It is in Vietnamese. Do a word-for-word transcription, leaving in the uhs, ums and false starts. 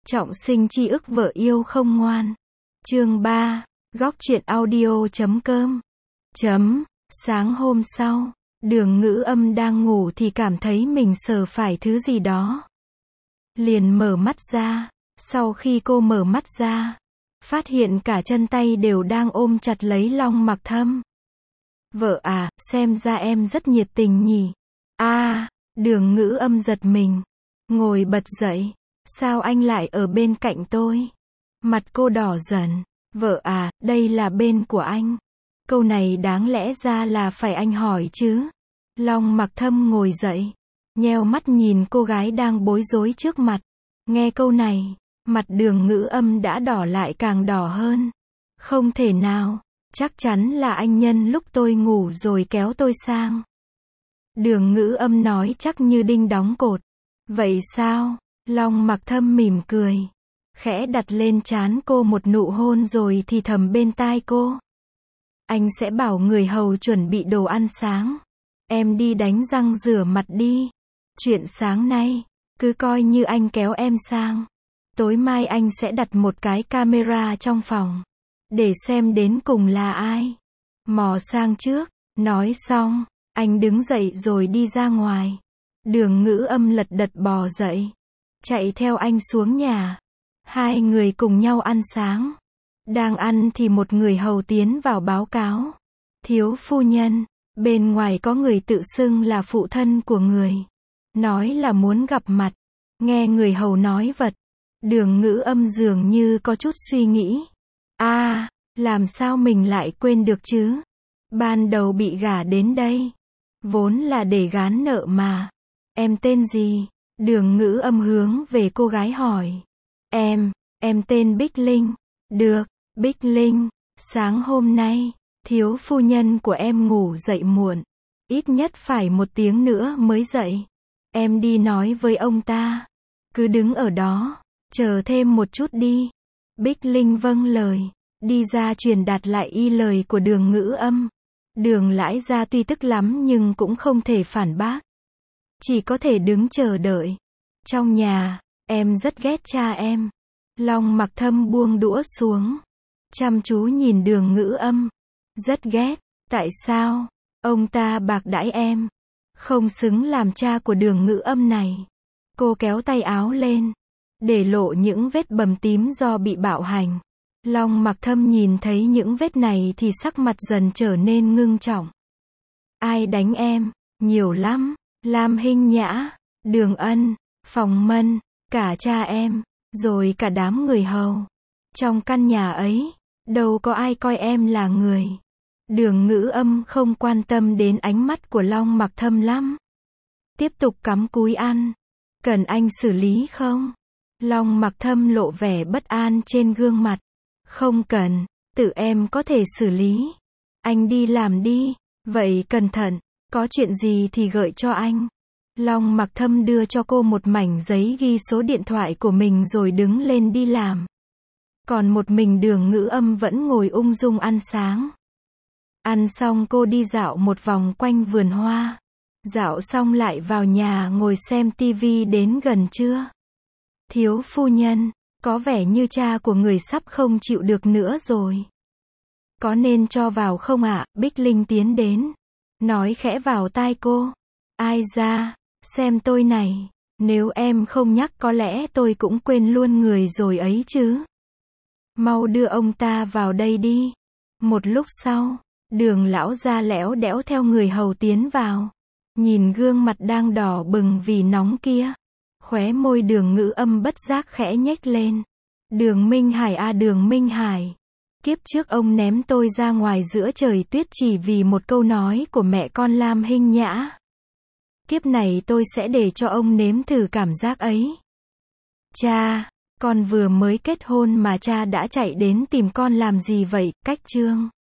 Trọng sinh chi ức vợ yêu không ngoan. Chương ba, góc truyện audio chấm com. Chấm, sáng hôm sau, Đường Ngữ Âm đang ngủ thì cảm thấy mình sờ phải thứ gì đó. Liền mở mắt ra, sau khi cô mở mắt ra, phát hiện cả chân tay đều đang ôm chặt lấy Long Mặc Thâm. Vợ à, xem ra em rất nhiệt tình nhỉ. A, à, Đường Ngữ Âm giật mình, ngồi bật dậy. Sao anh lại ở bên cạnh tôi? Mặt cô đỏ dần. Vợ à, đây là bên của anh. Câu này đáng lẽ ra là phải anh hỏi chứ. Long Mặc Thâm ngồi dậy, nheo mắt nhìn cô gái đang bối rối trước mặt. Nghe câu này, mặt Đường Ngữ Âm đã đỏ lại càng đỏ hơn. Không thể nào, chắc chắn là anh nhân lúc tôi ngủ rồi kéo tôi sang. Đường Ngữ Âm nói chắc như đinh đóng cột. Vậy sao? Long Mặc Thâm mỉm cười, khẽ đặt lên trán cô một nụ hôn rồi thì thầm bên tai cô. Anh sẽ bảo người hầu chuẩn bị đồ ăn sáng. Em đi đánh răng rửa mặt đi. Chuyện sáng nay, cứ coi như anh kéo em sang. Tối mai anh sẽ đặt một cái camera trong phòng, để xem đến cùng là ai mò sang trước. Nói xong, anh đứng dậy rồi đi ra ngoài. Đường Ngữ Âm lật đật bò dậy, chạy theo anh xuống nhà. Hai người cùng nhau ăn sáng. Đang ăn thì một người hầu tiến vào báo cáo. Thiếu phu nhân, bên ngoài có người tự xưng là phụ thân của người, nói là muốn gặp mặt. Nghe người hầu nói vật, Đường Ngữ Âm dường như có chút suy nghĩ. A, à, làm sao mình lại quên được chứ? Ban đầu bị gả đến đây, vốn là để gán nợ mà. Em tên gì? Đường Ngữ Âm hướng về cô gái hỏi. Em, em tên Bích Linh. Được, Bích Linh, sáng hôm nay, thiếu phu nhân của em ngủ dậy muộn. Ít nhất phải một tiếng nữa mới dậy. Em đi nói với ông ta. Cứ đứng ở đó, chờ thêm một chút đi. Bích Linh vâng lời, đi ra truyền đạt lại y lời của Đường Ngữ Âm. Đường Lãi Gia tuy tức lắm nhưng cũng không thể phản bác. Chỉ có thể đứng chờ đợi. Trong nhà, em rất ghét cha em. Long Mặc Thâm buông đũa xuống, chăm chú nhìn Đường Ngữ Âm. Rất ghét, tại sao? Ông ta bạc đãi em, không xứng làm cha của Đường Ngữ Âm này. Cô kéo tay áo lên, để lộ những vết bầm tím do bị bạo hành. Long Mặc Thâm nhìn thấy những vết này thì sắc mặt dần trở nên ngưng trọng. Ai đánh em? Nhiều lắm. Lam Hinh Nhã, Đường Ân, Phòng Mân, cả cha em, rồi cả đám người hầu. Trong căn nhà ấy, đâu có ai coi em là người. Đường Ngữ Âm không quan tâm đến ánh mắt của Long Mặc Thâm lắm. Tiếp tục cắm cúi ăn. Cần anh xử lý không? Long Mặc Thâm lộ vẻ bất an trên gương mặt. Không cần, tự em có thể xử lý. Anh đi làm đi. Vậy cẩn thận, có chuyện gì thì gợi cho anh. Long Mặc Thâm đưa cho cô một mảnh giấy ghi số điện thoại của mình rồi đứng lên đi làm. Còn một mình Đường Ngữ Âm vẫn ngồi ung dung ăn sáng. Ăn xong cô đi dạo một vòng quanh vườn hoa. Dạo xong lại vào nhà ngồi xem tivi đến gần trưa. Thiếu phu nhân, có vẻ như cha của người sắp không chịu được nữa rồi. Có nên cho vào không ạ? Bích Linh tiến đến, nói khẽ vào tai cô. Ai ra, xem tôi này, nếu em không nhắc có lẽ tôi cũng quên luôn người rồi ấy chứ. Mau đưa ông ta vào đây đi. Một lúc sau, Đường lão gia lẽo đẽo theo người hầu tiến vào. Nhìn gương mặt đang đỏ bừng vì nóng kia, khóe môi Đường Ngữ Âm bất giác khẽ nhếch lên. Đường Minh Hải à, Đường Minh Hải. Kiếp trước ông ném tôi ra ngoài giữa trời tuyết chỉ vì một câu nói của mẹ con Lam Hinh Nhã. Kiếp này tôi sẽ để cho ông nếm thử cảm giác ấy. Cha, con vừa mới kết hôn mà cha đã chạy đến tìm con làm gì vậy? Cách chương.